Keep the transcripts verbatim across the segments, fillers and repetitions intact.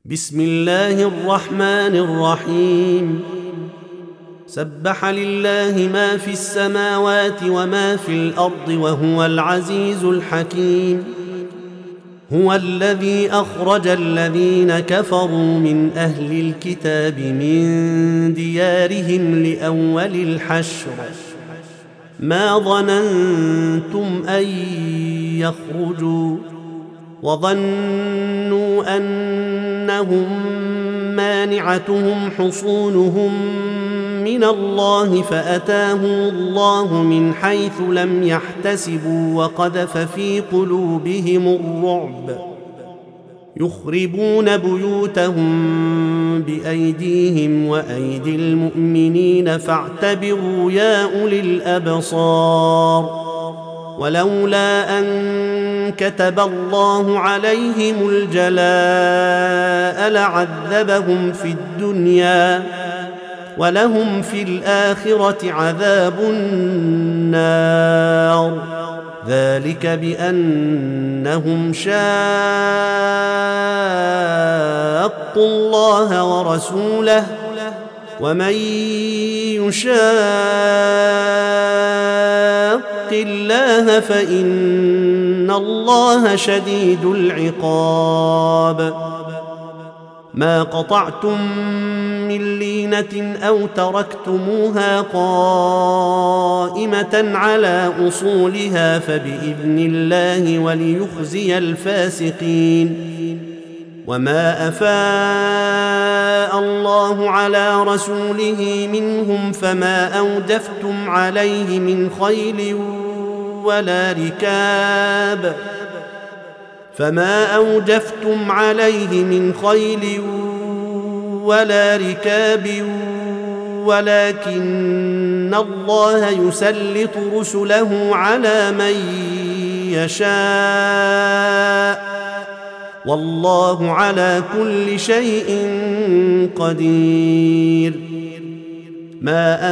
بسم الله الرحمن الرحيم. سبح لله ما في السماوات وما في الأرض وهو العزيز الحكيم. هو الذي أخرج الذين كفروا من أهل الكتاب من ديارهم لأول الحشر ما ظننتم أن يخرجوا وظنوا أنهم مانعتهم حصونهم من الله فأتاهم الله من حيث لم يحتسبوا وقذف في قلوبهم الرعب يخربون بيوتهم بأيديهم وأيدي المؤمنين فاعتبروا يا أولي الأبصار. ولولا أن كتب الله عليهم الجلاء لعذبهم في الدنيا ولهم في الآخرة عذاب النار. ذلك بأنهم شاقوا الله ورسوله ومن يشاق الله فإن الله شديد العقاب. ما قطعتم من لينة أو تركتموها قائمة على أصولها فبإذن الله وليخزي الفاسقين. وما أفاء الله على رسوله منهم فما أوجفتم عليه من خيل ولا ركاب فما أوجفتم عليه من خيل ولا ركاب ولكن الله يسلط رسله على من يشاء والله على كل شيء قدير. ما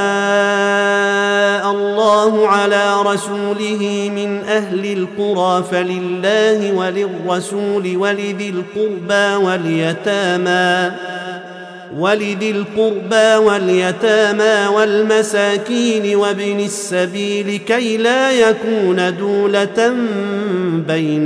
أفاء الله على رسوله من أهل القرى فلله وللرسول ولذي القربى واليتامى ولذي القربى واليتامى والمساكين وابن السبيل كي لا يكون دولة بين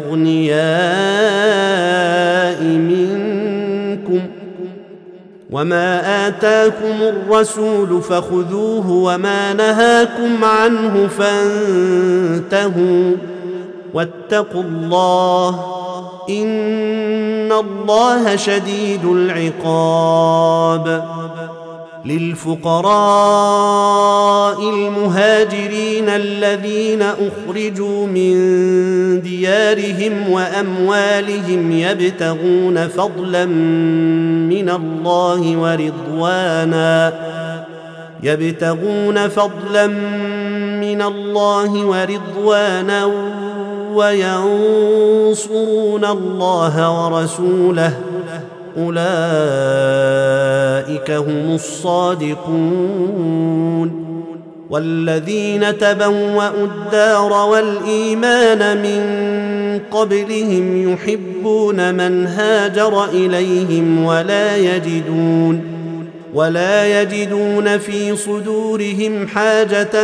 الأغنياء منكم. وما آتاكم الرسول فخذوه وما نهاكم عنه فانتهوا واتقوا الله إن الله شديد العقاب. للفقراء المهاجرين الذين أخرجوا من ديارهم وأموالهم يبتغون فضلا من الله ورضوانا يبتغون فضلا من الله ورضوانا وينصرون الله ورسوله أولئك هم الصادقون. والذين تبوأوا الدار والإيمان من قبلهم يحبون من هاجر إليهم ولا يجدون ولا يجدون في صدورهم حاجة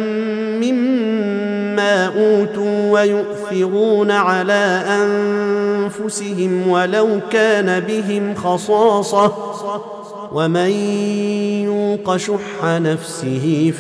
مما أوتوا ويؤثرون على أنفسهم ولو كان بهم خصاصة ومن يوق شح نفسه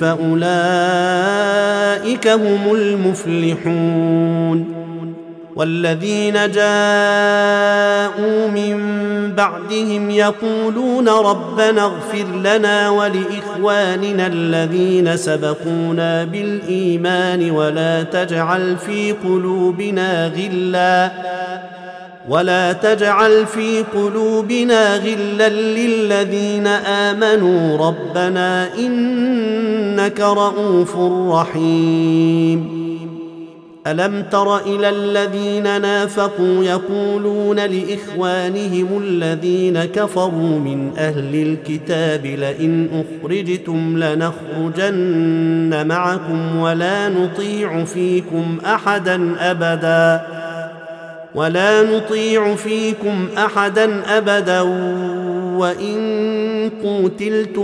فأولئك هم المفلحون. والذين جاءوا من بعدهم يقولون ربنا اغفر لنا ولإخواننا الذين سبقونا بالإيمان ولا تجعل في قلوبنا غلا ولا تجعل في قلوبنا غلا للذين آمنوا ربنا إنك رؤوف رحيم. ألم تر إلى الذين نافقوا يقولون لإخوانهم الذين كفروا من أهل الكتاب لئن أخرجتم لنخرجن معكم ولا نطيع فيكم أحدا أبدا ولا نطيع فيكم أحدا أبدا وإن قوتلتم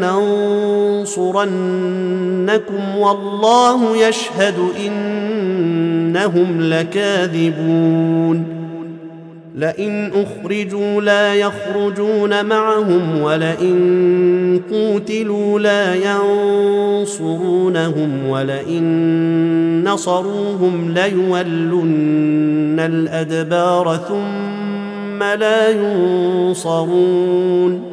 لننصرنكم والله يشهد إنهم لكاذبون لئن أخرجوا لا يخرجون معهم ولئن قوتلوا لا ينصرونهم ولئن نصروهم ليولن الأدبار ثم لا ينصرون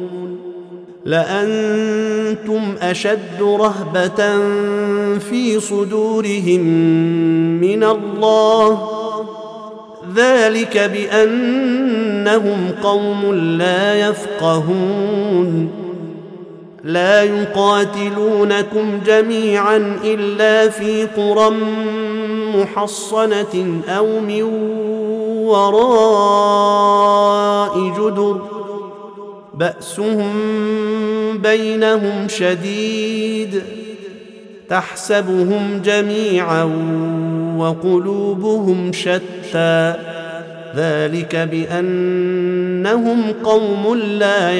لأنتم أشد رهبة في صدورهم من الله ذلك بأنهم قوم لا يفقهون لا يقاتلونكم جميعا إلا في قرى محصنة أو من وراء جدر بأسهم بينهم شديد تحسبهم جميعا وقلوبهم شتى ذلك بأنهم قوم لا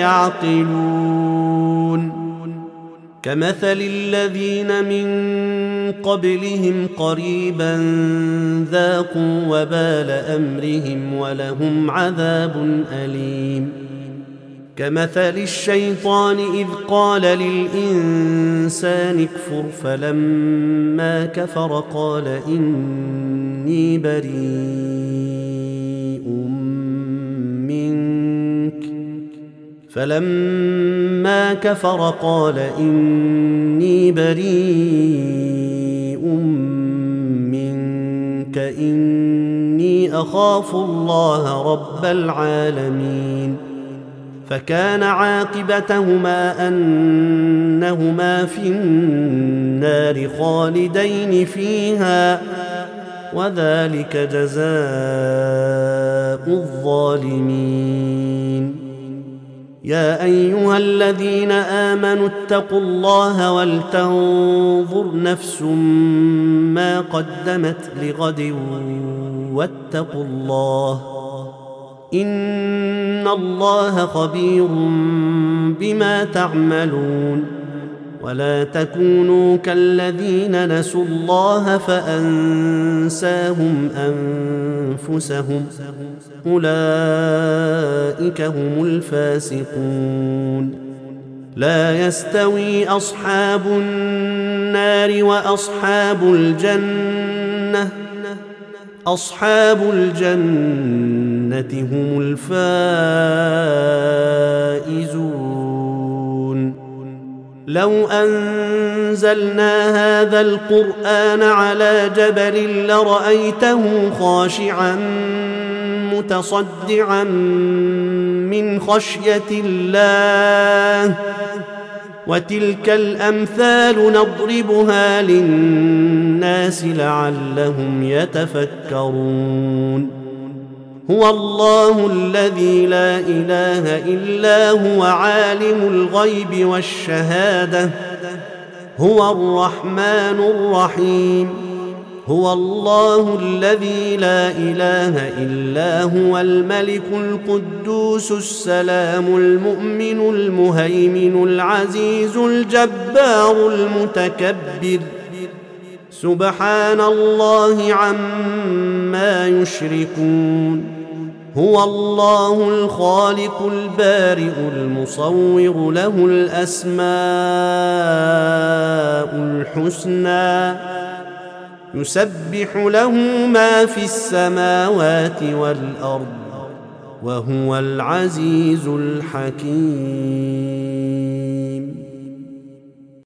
يعقلون كمثل الذين من قبلهم قريبا ذاقوا وبال أمرهم ولهم عذاب أليم كمثل الشيطان إذ قال للإنسان اكفر فلما كفر قال إني بريء منك فلما كفر قال إني بريء منك إني أخاف الله رب العالمين فكان عاقبتهما أنهما في النار خالدين فيها وذلك جزاء الظالمين يا أيها الذين آمنوا اتقوا الله ولتنظر نفس ما قدمت لغد واتقوا الله إن الله خبير بما تعملون ولا تكونوا كالذين نسوا الله فأنساهم أنفسهم أولئك هم الفاسقون لا يستوي أصحاب النار وأصحاب الجنة أصحاب الجنة هم الفائزون لو أنزلنا هذا القرآن على جبل لرأيته خاشعا متصدعا من خشية الله وتلك الأمثال نضربها للناس لعلهم يتفكرون هو الله الذي لا إله إلا هو عالم الغيب والشهادة هو الرحمن الرحيم هو الله الذي لا إله إلا هو الملك القدوس السلام المؤمن المهيمن العزيز الجبار المتكبر سبحان الله عما يشركون هو الله الخالق البارئ المصور له الأسماء الحسنى يسبح له ما في السماوات والأرض وهو العزيز الحكيم